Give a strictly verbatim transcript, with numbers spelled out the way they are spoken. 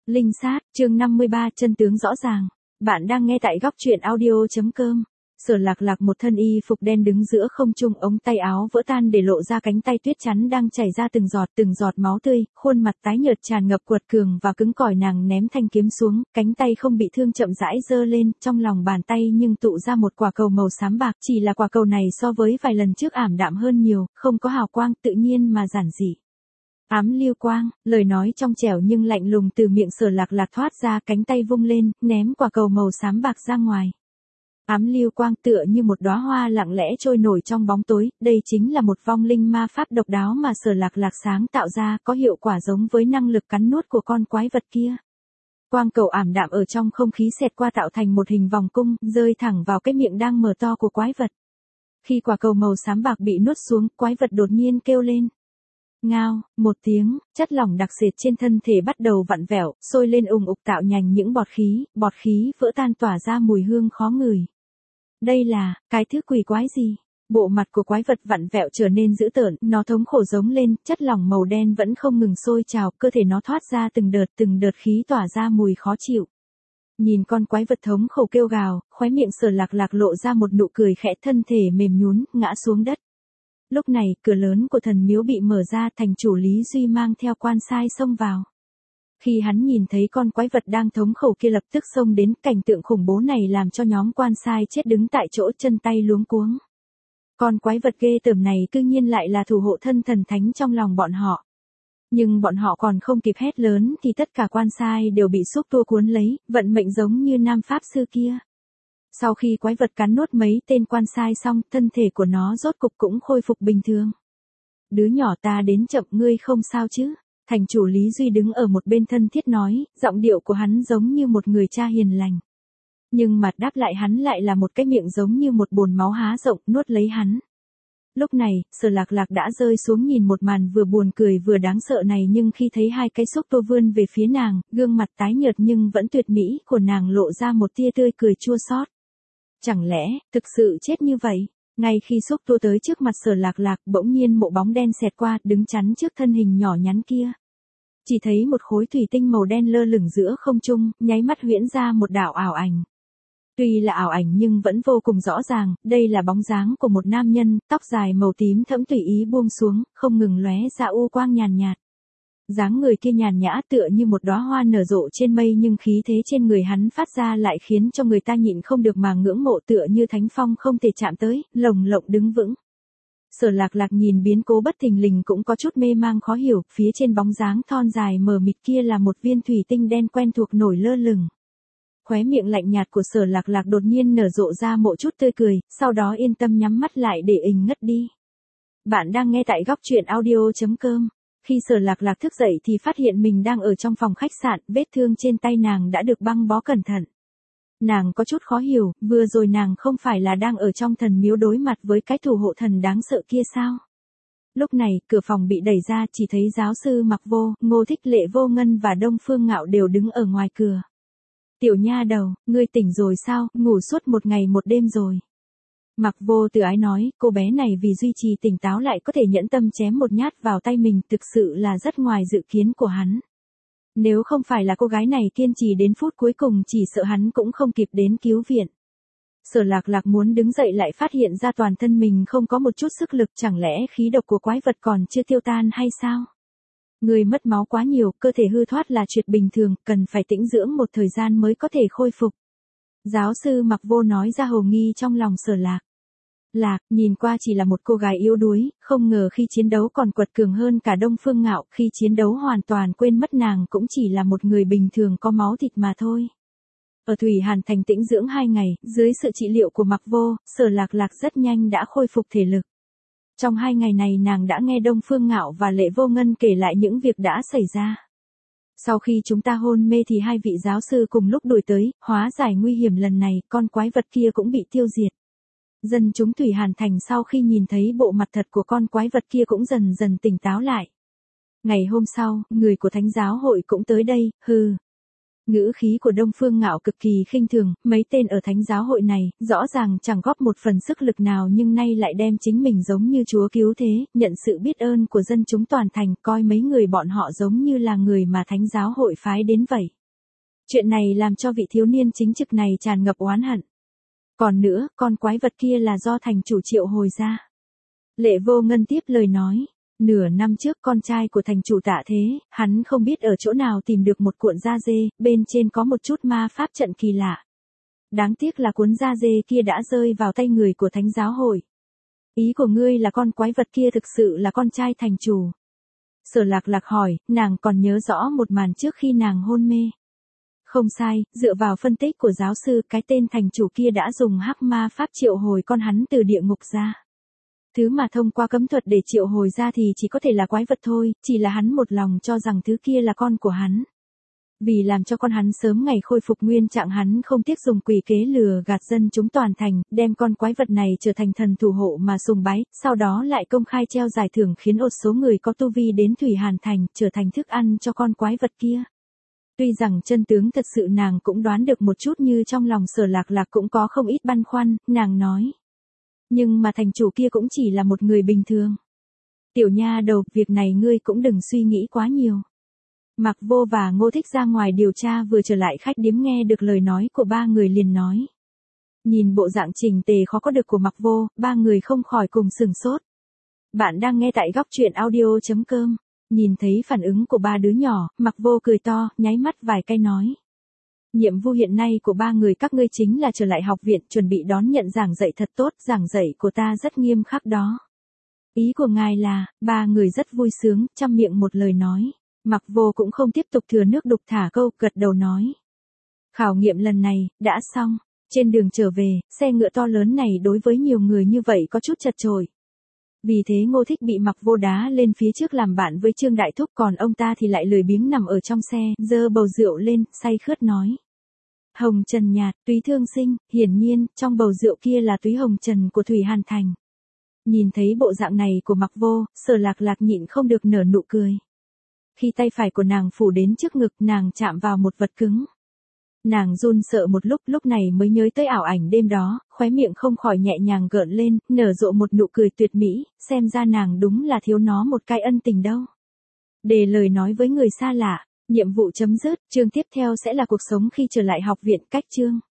Linh sát, chương năm mươi ba, chân tướng rõ ràng. Bạn đang nghe tại góc truyện audio chấm com. Sở Lạc Lạc một thân y phục đen đứng giữa không trung, ống tay áo vỡ tan để lộ ra cánh tay tuyết trắng đang chảy ra từng giọt từng giọt máu tươi, khuôn mặt tái nhợt tràn ngập quật cường và cứng cỏi. Nàng ném thanh kiếm xuống, cánh tay không bị thương chậm rãi giơ lên, trong lòng bàn tay nhưng tụ ra một quả cầu màu xám bạc, chỉ là quả cầu này so với vài lần trước ảm đạm hơn nhiều, không có hào quang, tự nhiên mà giản dị. Ám lưu quang, lời nói trong trẻo nhưng lạnh lùng từ miệng Sở Lạc Lạc thoát ra, cánh tay vung lên, ném quả cầu màu xám bạc ra ngoài. Ám lưu quang tựa như một đóa hoa lặng lẽ trôi nổi trong bóng tối, đây chính là một vong linh ma pháp độc đáo mà Sở Lạc Lạc sáng tạo ra, có hiệu quả giống với năng lực cắn nuốt của con quái vật kia. Quang cầu ảm đạm ở trong không khí xẹt qua tạo thành một hình vòng cung, rơi thẳng vào cái miệng đang mở to của quái vật. Khi quả cầu màu xám bạc bị nuốt xuống, quái vật đột nhiên kêu lên. Ngao, một tiếng, chất lỏng đặc sệt trên thân thể bắt đầu vặn vẹo, sôi lên ùng ục tạo nhành những bọt khí, bọt khí vỡ tan tỏa ra mùi hương khó ngửi. Đây là, cái thứ quỷ quái gì? Bộ mặt của quái vật vặn vẹo trở nên dữ tợn, nó thống khổ giống lên, chất lỏng màu đen vẫn không ngừng sôi trào, cơ thể nó thoát ra từng đợt từng đợt khí tỏa ra mùi khó chịu. Nhìn con quái vật thống khổ kêu gào, khóe miệng Sở Lạc Lạc lộ ra một nụ cười khẽ, thân thể mềm nhún, ngã xuống đất. Lúc này, cửa lớn của thần miếu bị mở ra, thành chủ Lý Duy mang theo quan sai xông vào. Khi hắn nhìn thấy con quái vật đang thống khổ kia lập tức xông đến, cảnh tượng khủng bố này làm cho nhóm quan sai chết đứng tại chỗ, chân tay luống cuống. Con quái vật ghê tởm này cư nhiên lại là thủ hộ thân thần thánh trong lòng bọn họ. Nhưng bọn họ còn không kịp hét lớn thì tất cả quan sai đều bị xúc tua cuốn lấy, vận mệnh giống như nam pháp sư kia. Sau khi quái vật cắn nuốt mấy tên quan sai xong, thân thể của nó rốt cục cũng khôi phục bình thường. Đứa nhỏ ta đến chậm, ngươi không sao chứ? Thành chủ Lý Duy đứng ở một bên thân thiết nói, giọng điệu của hắn giống như một người cha hiền lành. Nhưng mặt đáp lại hắn lại là một cái miệng giống như một bồn máu há rộng, nuốt lấy hắn. Lúc này, Sở Lạc Lạc đã rơi xuống nhìn một màn vừa buồn cười vừa đáng sợ này, nhưng khi thấy hai cái xúc tua vươn về phía nàng, gương mặt tái nhợt nhưng vẫn tuyệt mỹ của nàng lộ ra một tia tươi cười chua xót. Chẳng lẽ, thực sự chết như vậy? Ngay khi xúc tua tới trước mặt Sở Lạc Lạc, bỗng nhiên một bóng đen xẹt qua, đứng chắn trước thân hình nhỏ nhắn kia. Chỉ thấy một khối thủy tinh màu đen lơ lửng giữa không trung, nháy mắt huyễn ra một đạo ảo ảnh. Tuy là ảo ảnh nhưng vẫn vô cùng rõ ràng, đây là bóng dáng của một nam nhân, tóc dài màu tím thẫm tùy ý buông xuống, không ngừng lóe ra u quang nhàn nhạt. Dáng người kia nhàn nhã tựa như một đóa hoa nở rộ trên mây, nhưng khí thế trên người hắn phát ra lại khiến cho người ta nhịn không được mà ngưỡng mộ, tựa như thánh phong không thể chạm tới, lồng lộng đứng vững. Sở Lạc Lạc nhìn biến cố bất thình lình cũng có chút mê mang khó hiểu, phía trên bóng dáng thon dài mờ mịt kia là một viên thủy tinh đen quen thuộc nổi lơ lửng. Khóe miệng lạnh nhạt của Sở Lạc Lạc đột nhiên nở rộ ra một chút tươi cười, sau đó yên tâm nhắm mắt lại để ình ngất đi. Bạn đang nghe tại góc truyện audio chấm com. Khi Sở Lạc Lạc thức dậy thì phát hiện mình đang ở trong phòng khách sạn, vết thương trên tay nàng đã được băng bó cẩn thận. Nàng có chút khó hiểu, vừa rồi nàng không phải là đang ở trong thần miếu đối mặt với cái thủ hộ thần đáng sợ kia sao? Lúc này, cửa phòng bị đẩy ra, chỉ thấy giáo sư Mặc Vô, Ngô Thích Lệ Vô Ngân và Đông Phương Ngạo đều đứng ở ngoài cửa. Tiểu nha đầu, ngươi tỉnh rồi sao, ngủ suốt một ngày một đêm rồi. Mặc Vô từ ái nói, cô bé này vì duy trì tỉnh táo lại có thể nhẫn tâm chém một nhát vào tay mình, thực sự là rất ngoài dự kiến của hắn. Nếu không phải là cô gái này kiên trì đến phút cuối cùng, chỉ sợ hắn cũng không kịp đến cứu viện. Sở Lạc Lạc muốn đứng dậy lại phát hiện ra toàn thân mình không có một chút sức lực, chẳng lẽ khí độc của quái vật còn chưa tiêu tan hay sao? Người mất máu quá nhiều, cơ thể hư thoát là chuyện bình thường, cần phải tĩnh dưỡng một thời gian mới có thể khôi phục. Giáo sư Mặc Vô nói ra hồ nghi trong lòng Sở Lạc Lạc, nhìn qua chỉ là một cô gái yếu đuối, không ngờ khi chiến đấu còn quật cường hơn cả Đông Phương Ngạo, khi chiến đấu hoàn toàn quên mất nàng cũng chỉ là một người bình thường có máu thịt mà thôi. Ở Thủy Hàn Thành tĩnh dưỡng hai ngày, dưới sự trị liệu của Mặc Vô, Sở Lạc Lạc rất nhanh đã khôi phục thể lực. Trong hai ngày này nàng đã nghe Đông Phương Ngạo và Lệ Vô Ngân kể lại những việc đã xảy ra. Sau khi chúng ta hôn mê thì hai vị giáo sư cùng lúc đuổi tới, hóa giải nguy hiểm lần này, con quái vật kia cũng bị tiêu diệt. Dân chúng Thủy Hàn Thành sau khi nhìn thấy bộ mặt thật của con quái vật kia cũng dần dần tỉnh táo lại. Ngày hôm sau, người của Thánh giáo hội cũng tới đây, hừ. Ngữ khí của Đông Phương Ngạo cực kỳ khinh thường, mấy tên ở Thánh giáo hội này, rõ ràng chẳng góp một phần sức lực nào nhưng nay lại đem chính mình giống như chúa cứu thế, nhận sự biết ơn của dân chúng toàn thành, coi mấy người bọn họ giống như là người mà Thánh giáo hội phái đến vậy. Chuyện này làm cho vị thiếu niên chính trực này tràn ngập oán hận. Còn nữa, con quái vật kia là do thành chủ triệu hồi ra. Lệ Vô Ngân tiếp lời nói. Nửa năm trước con trai của thành chủ Tạ Thế, hắn không biết ở chỗ nào tìm được một cuộn da dê, bên trên có một chút ma pháp trận kỳ lạ. Đáng tiếc là cuốn da dê kia đã rơi vào tay người của thánh giáo hội. Ý của ngươi là con quái vật kia thực sự là con trai thành chủ. Sở Lạc Lạc hỏi, nàng còn nhớ rõ một màn trước khi nàng hôn mê. Không sai, dựa vào phân tích của giáo sư, cái tên thành chủ kia đã dùng hắc ma pháp triệu hồi con hắn từ địa ngục ra. Thứ mà thông qua cấm thuật để triệu hồi ra thì chỉ có thể là quái vật thôi, chỉ là hắn một lòng cho rằng thứ kia là con của hắn. Vì làm cho con hắn sớm ngày khôi phục nguyên trạng, hắn không tiếc dùng quỷ kế lừa gạt dân chúng toàn thành, đem con quái vật này trở thành thần thủ hộ mà sùng bái, sau đó lại công khai treo giải thưởng khiến một số người có tu vi đến Thủy Hàn Thành trở thành thức ăn cho con quái vật kia. Tuy rằng chân tướng thật sự nàng cũng đoán được một chút, như trong lòng Sở Lạc Lạc cũng có không ít băn khoăn, nàng nói. Nhưng mà thành chủ kia cũng chỉ là một người bình thường. Tiểu nha đầu, việc này ngươi cũng đừng suy nghĩ quá nhiều. Mạc Vô và Ngô Thích ra ngoài điều tra vừa trở lại khách điếm nghe được lời nói của ba người liền nói. Nhìn bộ dạng chỉnh tề khó có được của Mạc Vô, ba người không khỏi cùng sửng sốt. Bạn đang nghe tại góc truyện audio chấm com. Nhìn thấy phản ứng của ba đứa nhỏ, Mạc Vô cười to, nháy mắt vài cái nói. Nhiệm vụ hiện nay của ba người các ngươi chính là trở lại học viện, chuẩn bị đón nhận giảng dạy thật tốt, giảng dạy của ta rất nghiêm khắc đó. Ý của ngài là, ba người rất vui sướng, trăm miệng một lời nói. Mạc Vô cũng không tiếp tục thừa nước đục thả câu, gật đầu nói. Khảo nghiệm lần này, đã xong. Trên đường trở về, xe ngựa to lớn này đối với nhiều người như vậy có chút chật chội. Vì thế Ngô Thích bị Mạc Vô đá lên phía trước làm bạn với Trương Đại Thúc, còn ông ta thì lại lười biếng nằm ở trong xe, giơ bầu rượu lên, say khướt nói. Hồng trần nhạt, túy thương sinh, hiển nhiên, trong bầu rượu kia là túy hồng trần của Thủy Hàn Thành. Nhìn thấy bộ dạng này của Mạc Vô, Sở Lạc Lạc nhịn không được nở nụ cười. Khi tay phải của nàng phủ đến trước ngực, nàng chạm vào một vật cứng. Nàng run sợ một lúc, lúc này mới nhớ tới ảo ảnh đêm đó, khóe miệng không khỏi nhẹ nhàng gợn lên, nở rộ một nụ cười tuyệt mỹ, xem ra nàng đúng là thiếu nó một cái ân tình đâu. Để lời nói với người xa lạ, nhiệm vụ chấm dứt, chương tiếp theo sẽ là cuộc sống khi trở lại học viện, cách chương.